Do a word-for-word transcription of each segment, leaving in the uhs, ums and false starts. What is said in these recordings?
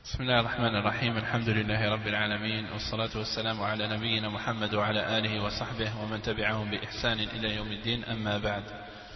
بسم الله الرحمن الرحيم. الحمد لله رب العالمين، والصلاة والسلام على نبينا محمد وعلى آله وصحبه ومن تبعهم بإحسان إلى يوم الدين. أما بعد،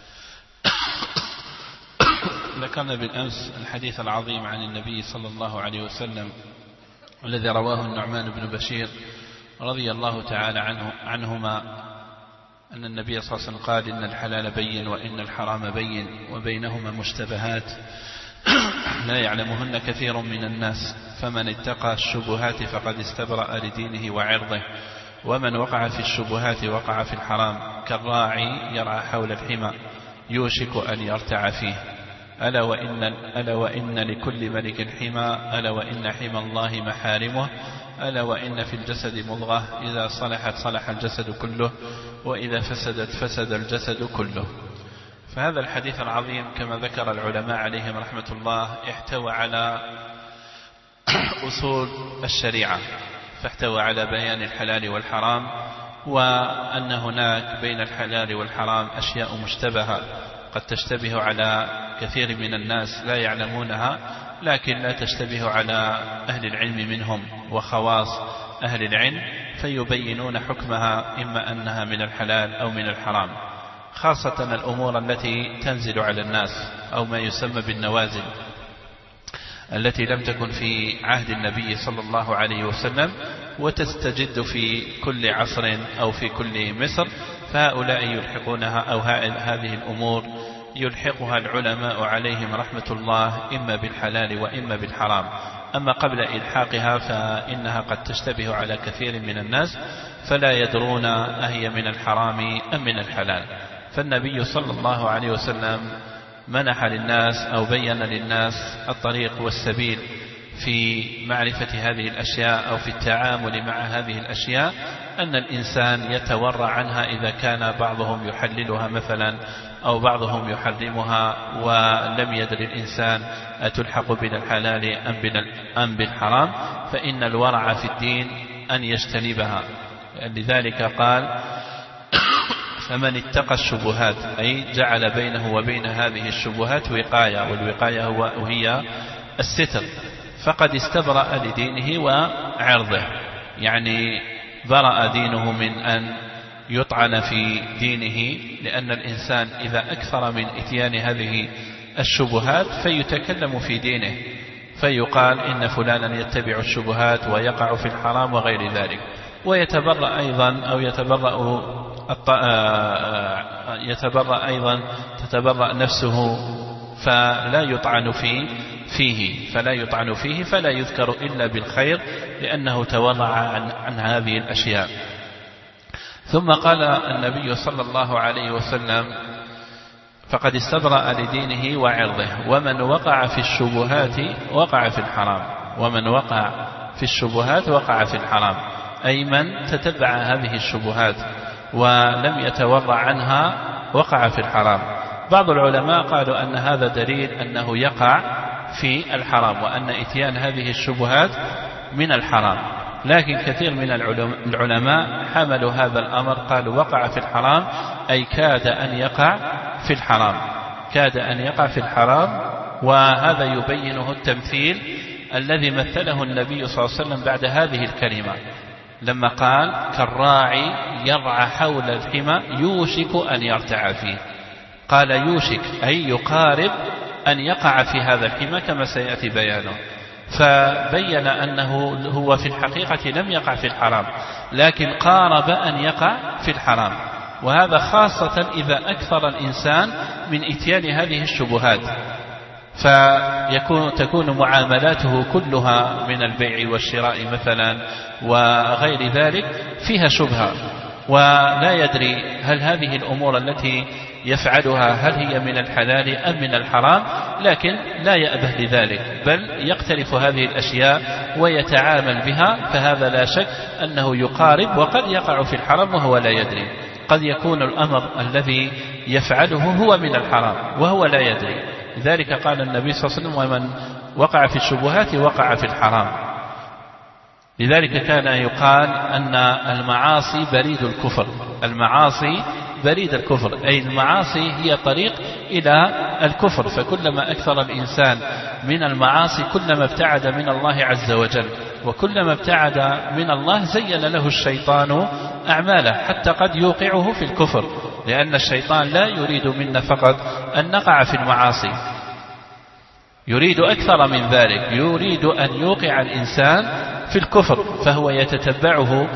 ذكرنا بالأمس الحديث العظيم عن النبي صلى الله عليه وسلم الذي رواه النعمان بن بشير رضي الله تعالى عنه عنهما أن النبي صلى الله عليه وسلم قال: إن الحلال بين وإن الحرام بين وبينهما مشتبهات لا يعلمهن كثير من الناس، فمن اتقى الشبهات فقد استبرأ لدينه وعرضه، ومن وقع في الشبهات وقع في الحرام كالراعي يرعى حول الحمى يوشك أن يرتع فيه. ألا وإن, ألا وإن لكل ملك حمى، ألا وإن حمى الله محارمه، ألا وإن في الجسد مضغة إذا صلحت صلح الجسد كله، وإذا فسدت فسد الجسد كله. فهذا الحديث العظيم كما ذكر العلماء عليهم رحمة الله احتوى على أصول الشريعة، فاحتوى على بيان الحلال والحرام، وأن هناك بين الحلال والحرام أشياء مشتبهة قد تشتبه على كثير من الناس لا يعلمونها، لكن لا تشتبه على أهل العلم منهم وخواص أهل العلم، فيبينون حكمها إما أنها من الحلال أو من الحرام، خاصة الأمور التي تنزل على الناس أو ما يسمى بالنوازل التي لم تكن في عهد النبي صلى الله عليه وسلم وتستجد في كل عصر أو في كل مصر، فهؤلاء يلحقونها أو هذه الأمور يلحقها العلماء عليهم رحمة الله إما بالحلال وإما بالحرام. أما قبل إلحاقها فإنها قد تشتبه على كثير من الناس فلا يدرون أهي من الحرام أم من الحلال. فالنبي صلى الله عليه وسلم منح للناس أو بين للناس الطريق والسبيل في معرفة هذه الأشياء أو في التعامل مع هذه الأشياء، أن الإنسان يتورع عنها إذا كان بعضهم يحللها مثلا أو بعضهم يحرمها ولم يدر الإنسان أتلحق بالحلال أم بالحرام، فإن الورع في الدين أن يجتنبها. لذلك قال: فمن اتقى الشبهات، أي جعل بينه وبين هذه الشبهات وقاية، والوقاية وهي الستر، فقد استبرأ لدينه وعرضه، يعني برأ دينه من أن يطعن في دينه، لأن الإنسان إذا أكثر من إتيان هذه الشبهات فيتكلم في دينه، فيقال إن فلانا يتبع الشبهات ويقع في الحرام وغير ذلك، ويتبرأ أيضا أو يتبرأ يتبرأ أيضا تتبرأ نفسه فلا يطعن فيه فيه فلا يطعن فيه فلا يذكر إلا بالخير، لأنه تورع عن, عن هذه الأشياء. ثم قال النبي صلى الله عليه وسلم: فقد استبرأ لدينه وعرضه، ومن وقع في الشبهات وقع في الحرام. ومن وقع في الشبهات وقع في الحرام، أي من تتبع هذه الشبهات ولم يتورع عنها وقع في الحرام. بعض العلماء قالوا أن هذا دليل أنه يقع في الحرام، وأن إتيان هذه الشبهات من الحرام، لكن كثير من العلماء حملوا هذا الأمر قالوا وقع في الحرام أي كاد أن يقع في الحرام، كاد أن يقع في الحرام. وهذا يبينه التمثيل الذي مثله النبي صلى الله عليه وسلم بعد هذه الكلمة، لما قال: كالراعي يرعى حول الحمى يوشك أن يرتع فيه. قال يوشك أي يقارب أن يقع في هذا الحمى كما سيأتي بيانه، فبين أنه هو في الحقيقة لم يقع في الحرام، لكن قارب أن يقع في الحرام، وهذا خاصة إذا أكثر الإنسان من إتيان هذه الشبهات، فيكون تكون معاملاته كلها من البيع والشراء مثلا وغير ذلك فيها شبهة، ولا يدري هل هذه الأمور التي يفعلها هل هي من الحلال أم من الحرام، لكن لا يأبه لذلك، بل يقترف هذه الأشياء ويتعامل بها، فهذا لا شك أنه يقارب، وقد يقع في الحرام وهو لا يدري. قد يكون الأمر الذي يفعله هو من الحرام وهو لا يدري. لذلك قال النبي صلى الله عليه وسلم: ومن وقع في الشبهات وقع في الحرام. لذلك كان يقال أن المعاصي بريد الكفر، المعاصي بريد الكفر، أي المعاصي هي طريق إلى الكفر. فكلما أكثر الإنسان من المعاصي كلما ابتعد من الله عز وجل، وكلما ابتعد من الله زين له الشيطان أعماله حتى قد يوقعه في الكفر، لأن الشيطان لا يريد منا فقط أن نقع في المعاصي، يريد أكثر من ذلك، يريد أن يوقع الإنسان في الكفر، فهو يتتبعه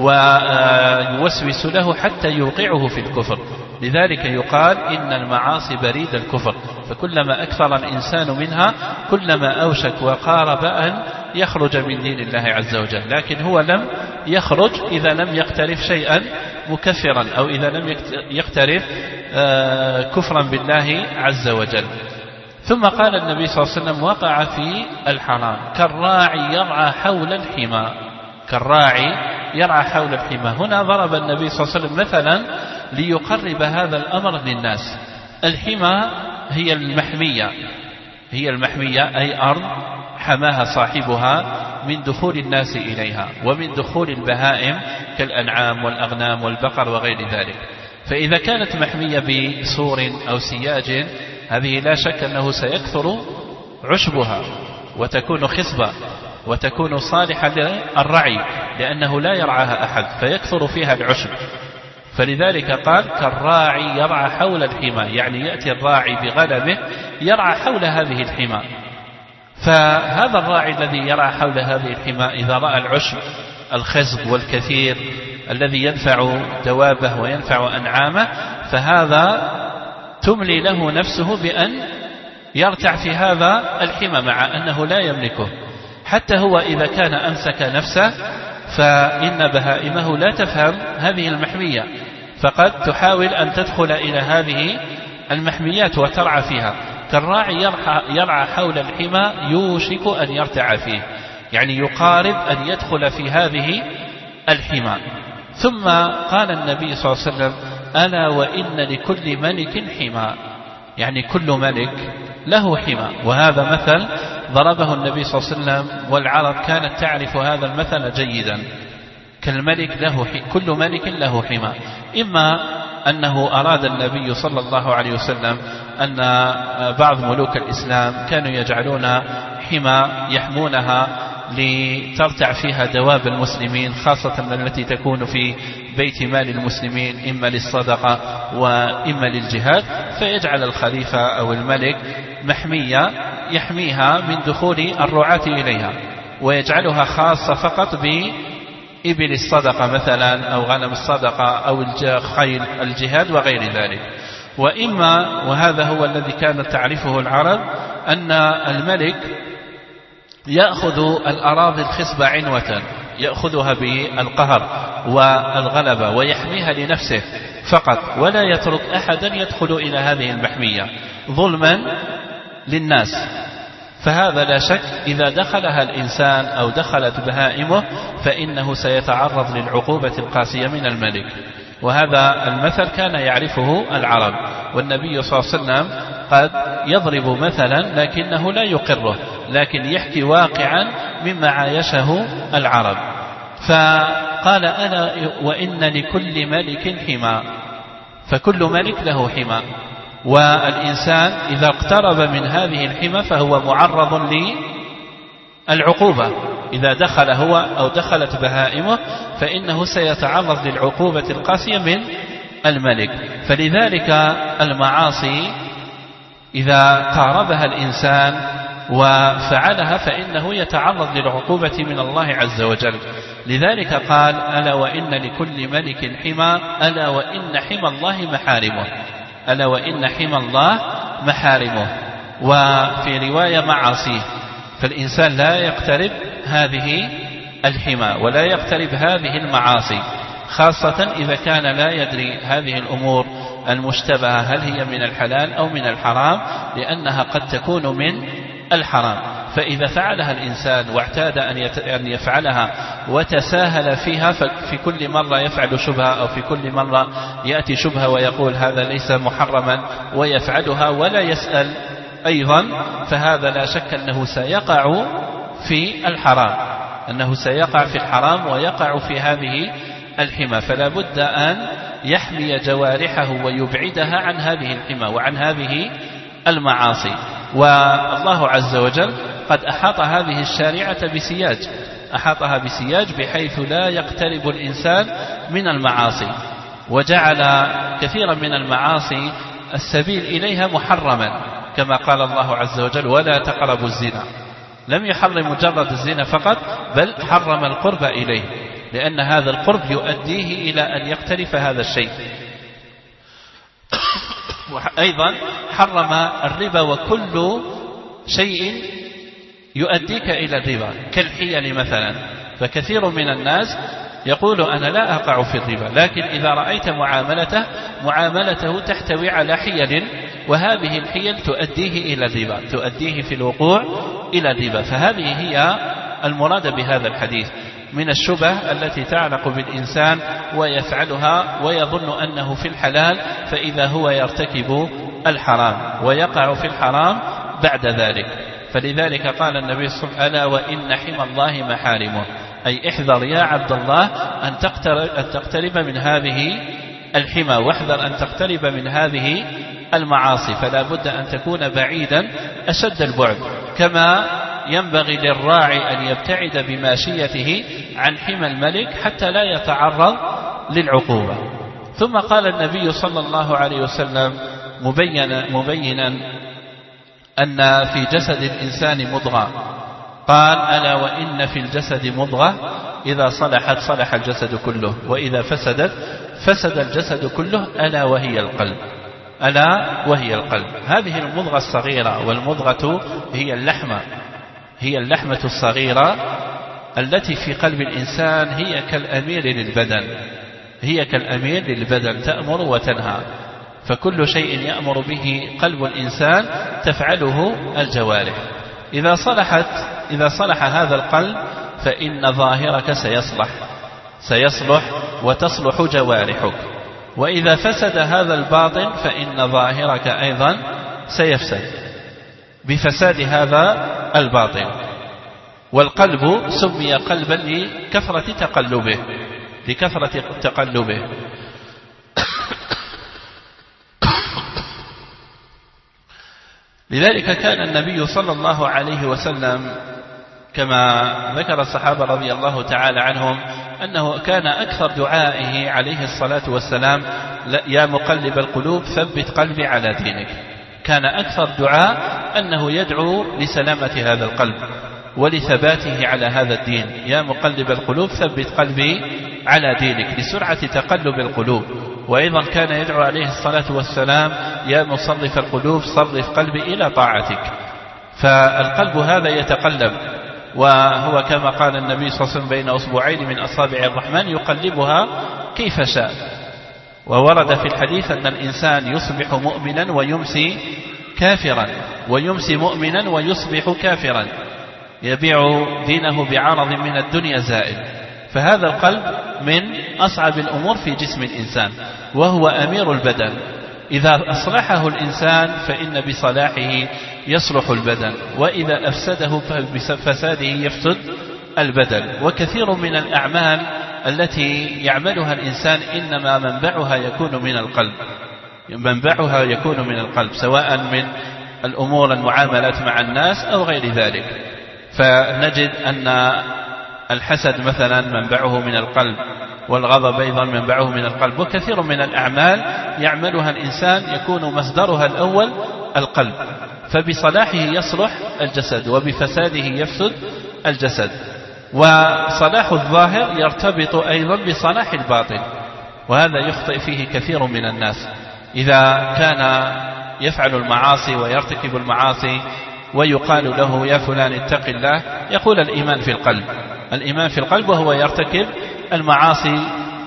ويوسوس له حتى يوقعه في الكفر. لذلك يقال إن المعاصي بريد الكفر، فكلما أكثر الإنسان منها كلما أوشك وقارب أن يخرج من دين الله عز وجل، لكن هو لم يخرج إذا لم يقترف شيئا مكفرا، أو إذا لم يقترف كفرا بالله عز وجل. ثم قال النبي صلى الله عليه وسلم: وقع في الحرام كالراعي يرعى حول الحمى. كالراعي يرعى حول الحمى. هنا ضرب النبي صلى الله عليه وسلم مثلا ليقرب هذا الأمر للناس. الحمى هي المحمية، هي المحمية أي أرض حماها صاحبها من دخول الناس إليها ومن دخول البهائم كالأنعام والأغنام والبقر وغير ذلك. فإذا كانت محمية بسور أو سياج هذه لا شك أنه سيكثر عشبها وتكون خصبة وتكون صالحة للرعي، لأنه لا يرعاها أحد فيكثر فيها العشب. فلذلك قال: كالراعي يرعى حول الحمى، يعني يأتي الراعي بغنمه يرعى حول هذه الحمى. فهذا الراعي الذي يرعى حول هذه الحمى إذا رأى العشب الخصب والكثير الذي ينفع دوابه وينفع أنعامه، فهذا تملي له نفسه بأن يرتع في هذا الحمى مع أنه لا يملكه. حتى هو إذا كان أمسك نفسه فإن بهائمه لا تفهم هذه المحمية، فقد تحاول أن تدخل إلى هذه المحميات وترعى فيها. كالراعي يرعى حول الحمى يوشك أن يرتع فيه، يعني يقارب أن يدخل في هذه الحمى. ثم قال النبي صلى الله عليه وسلم: ألا وإن لكل ملك حمى، يعني كل ملك له حمى. وهذا مثل ضربه النبي صلى الله عليه وسلم، والعرب كانت تعرف هذا المثل جيدا. كالملك له كل ملك له حمى. إما أنه أراد النبي صلى الله عليه وسلم أن بعض ملوك الإسلام كانوا يجعلون حمى يحمونها لترتع فيها دواب المسلمين، خاصة التي تكون في بيت مال المسلمين إما للصدقة وإما للجهاد، فيجعل الخليفة أو الملك محمية يحميها من دخول الرعاة إليها، ويجعلها خاصة فقط بإبل الصدقة مثلا أو غنم الصدقة أو الخيل الجهاد وغير ذلك. وإما، وهذا هو الذي كانت تعرفه العرب، أن الملك يأخذ الأراضي الخصبة عنوة، يأخذها بالقهر والغلبة ويحميها لنفسه فقط، ولا يترك أحدا يدخل إلى هذه المحمية ظلما للناس. فهذا لا شك إذا دخلها الإنسان أو دخلت بهائمه فإنه سيتعرض للعقوبة القاسية من الملك. وهذا المثل كان يعرفه العرب، والنبي صلى الله عليه وسلم قد يضرب مثلا لكنه لا يقره، لكن يحكي واقعا مما عايشه العرب. فقال: أنا وإن لكل ملك حمى، فكل ملك له حمى، والإنسان إذا اقترب من هذه الحمى فهو معرض للعقوبة. إذا دخل هو أو دخلت بهائمه فإنه سيتعرض للعقوبة القاسية من الملك. فلذلك المعاصي إذا قاربها الإنسان وفعلها فإنه يتعرض للعقوبة من الله عز وجل. لذلك قال: ألا وإن لكل ملك حمى، ألا وإن حمى الله محارمه، ألا وإن حمى الله محارمه. وفي رواية معاصيه، فالإنسان لا يقترب هذه الحمى ولا يقترب هذه المعاصي، خاصة إذا كان لا يدري هذه الأمور المشتبهة هل هي من الحلال أو من الحرام، لأنها قد تكون من الحرام. فإذا فعلها الإنسان واعتاد أن يفعلها وتساهل فيها، ففي كل مرة يفعل شبهة أو في كل مرة يأتي شبهة ويقول هذا ليس محرما ويفعلها ولا يسأل أيضا، فهذا لا شك أنه سيقع في الحرام، أنه سيقع في الحرام ويقع في هذه الحمى. فلا بد أن يحمي جوارحه ويبعدها عن هذه الحمى وعن هذه المعاصي. والله عز وجل قد أحاط هذه الشارعة بسياج، أحاطها بسياج بحيث لا يقترب الإنسان من المعاصي، وجعل كثيرا من المعاصي السبيل إليها محرما، كما قال الله عز وجل ولا تقربوا الزنا. لم يحرم مجرد الزنا فقط، بل حرم القرب إليه، لأن هذا القرب يؤديه إلى أن يقترف هذا الشيء. وأيضا حرم الربا وكل شيء يؤديك إلى الربا كالحيل مثلا. فكثير من الناس يقول أنا لا أقع في الربا، لكن إذا رأيت معاملته معاملته تحتوي على حيل، وهذه الحيل تؤديه إلى الربا، تؤديه في الوقوع إلى الربا. فهذه هي المراد بهذا الحديث من الشبه التي تعلق بالإنسان ويفعلها ويظن أنه في الحلال، فإذا هو يرتكب الحرام ويقع في الحرام بعد ذلك. فلذلك قال النبي صلى الله عليه وسلم ألا وإن حمى الله محارمه، أي احذر يا عبد الله أن تقترب, أن تقترب من هذه الحمى، واحذر أن تقترب من هذه المعاصي. فلا بد أن تكون بعيدا أشد البعد، كما ينبغي للراعي أن يبتعد بماشيته عن حمى الملك حتى لا يتعرض للعقوبة. ثم قال النبي صلى الله عليه وسلم مبينا, مبينا أن في جسد الإنسان مضغة، قال ألا وإن في الجسد مضغة إذا صلحت صلح الجسد كله، وإذا فسدت فسد الجسد كله، ألا وهي القلب، ألا وهي القلب. هذه المضغة الصغيرة، والمضغة هي اللحمة، هي اللحمة الصغيرة التي في قلب الإنسان، هي كالأمير للبدن، هي كالأمير للبدن تأمر وتنهى. فكل شيء يأمر به قلب الإنسان تفعله الجوارح. إذا صلحت إذا صلح هذا القلب فإن ظاهرك سيصلح سيصلح وتصلح جوارحك، وإذا فسد هذا الباطن فإن ظاهرك أيضا سيفسد بفساد هذا الباطن. والقلب سمي قلبا لكثرة تقلبه لكثرة تقلبه لذلك كان النبي صلى الله عليه وسلم كما ذكر الصحابة رضي الله تعالى عنهم أنه كان أكثر دعائه عليه الصلاة والسلام يا مقلب القلوب ثبت قلبي على دينك. كان أكثر دعاء أنه يدعو لسلامة هذا القلب ولثباته على هذا الدين، يا مقلب القلوب ثبت قلبي على دينك، لسرعة تقلب القلوب. وأيضا كان يدعو عليه الصلاة والسلام يا مصرف القلوب صرف قلبي إلى طاعتك. فالقلب هذا يتقلب، وهو كما قال النبي صلى الله عليه وسلم بين أصبعين من أصابع الرحمن يقلبها كيف شاء. وورد في الحديث أن الإنسان يصبح مؤمنا ويمسي كافرا، ويمسي مؤمنا ويصبح كافرا، يبيع دينه بعرض من الدنيا زائل. فهذا القلب من أصعب الأمور في جسم الإنسان، وهو أمير البدن. إذا أصلحه الإنسان فإن بصلاحه يصلح البدن، وإذا أفسده فبفساده يفسد البدن. وكثير من الأعمال التي يعملها الإنسان إنما منبعها يكون من القلب، منبعها يكون من القلب، سواء من الأمور المعاملات مع الناس أو غير ذلك. فنجد أن الحسد مثلا منبعه من القلب، والغضب أيضا منبعه من القلب. وكثير من الأعمال يعملها الإنسان يكون مصدرها الأول القلب، فبصلاحه يصلح الجسد وبفساده يفسد الجسد. وصلاح الظاهر يرتبط أيضا بصلاح الباطن، وهذا يخطئ فيه كثير من الناس. إذا كان يفعل المعاصي ويرتكب المعاصي ويقال له يا فلان اتق الله، يقول الإيمان في القلب، الإيمان في القلب، وهو يرتكب المعاصي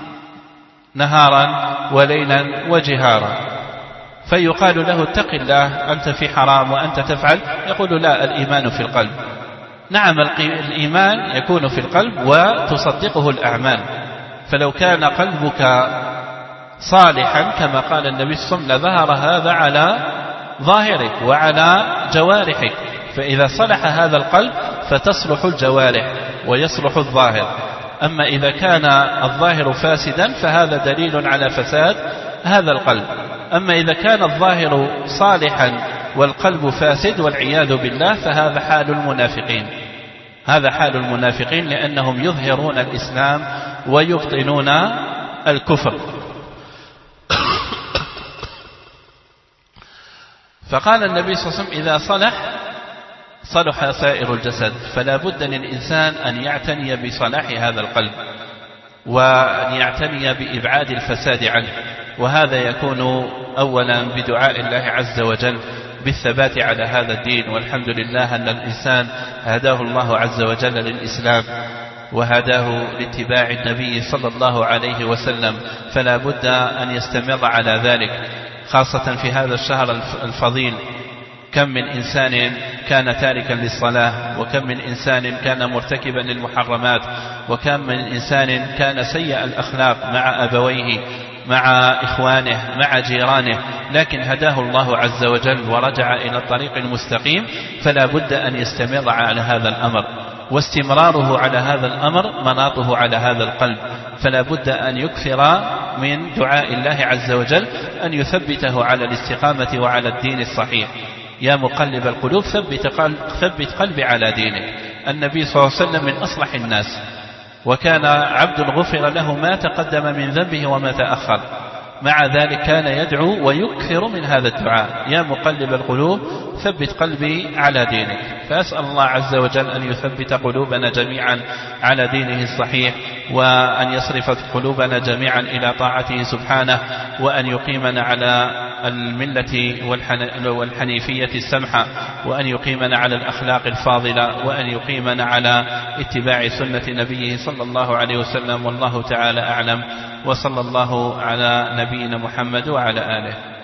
نهارا وليلا وجهارا. فيقال له اتق الله أنت في حرام وأنت تفعل، يقول لا، الإيمان في القلب. نعم، الإيمان يكون في القلب وتصدقه الأعمال. فلو كان قلبك صالحا كما قال النبي صلى الله عليه وسلم لظهر هذا على ظاهرك وعلى جوارحك. فإذا صلح هذا القلب فتصلح الجوارح ويصلح الظاهر. أما إذا كان الظاهر فاسدا فهذا دليل على فساد هذا القلب. أما إذا كان الظاهر صالحا والقلب فاسد والعياذ بالله، فهذا حال المنافقين، هذا حال المنافقين، لأنهم يظهرون الإسلام ويبطنون الكفر. فقال النبي صلى الله عليه وسلم: إذا صلح صلح سائر الجسد، فلا بد للإنسان أن يعتني بصلاح هذا القلب وأن يعتني بإبعاد الفساد عنه، وهذا يكون أولا بدعاء الله عز وجل بالثبات على هذا الدين. والحمد لله أن الإنسان هداه الله عز وجل للإسلام وهداه لاتباع النبي صلى الله عليه وسلم، فلا بد أن يستمر على ذلك، خاصة في هذا الشهر الفضيل. كم من إنسان كان تاركا للصلاة، وكم من إنسان كان مرتكبا للمحرمات، وكم من إنسان كان سيء الأخلاق مع أبويه مع إخوانه مع جيرانه، لكن هداه الله عز وجل ورجع إلى الطريق المستقيم، فلا بد أن يستمر على هذا الأمر، واستمراره على هذا الأمر مناطه على هذا القلب، فلا بد أن يكثر من دعاء الله عز وجل أن يثبته على الاستقامة وعلى الدين الصحيح. يا مقلب القلوب ثبت, قلب ثبت قلبي على دينك. النبي صلى الله عليه وسلم من أصلح الناس، وكان عبد غفر له ما تقدم من ذنبه وما تأخر، مع ذلك كان يدعو ويكثر من هذا الدعاء: يا مقلب القلوب ثبت قلبي على دينك. فأسأل الله عز وجل أن يثبت قلوبنا جميعا على دينه الصحيح، وأن يصرف قلوبنا جميعا إلى طاعته سبحانه، وأن يقيمنا على الملة والحنيفية السمحة، وأن يقيمنا على الأخلاق الفاضلة، وأن يقيمنا على اتباع سنة نبيه صلى الله عليه وسلم. والله تعالى أعلم، وصلى الله على نبينا محمد وعلى آله.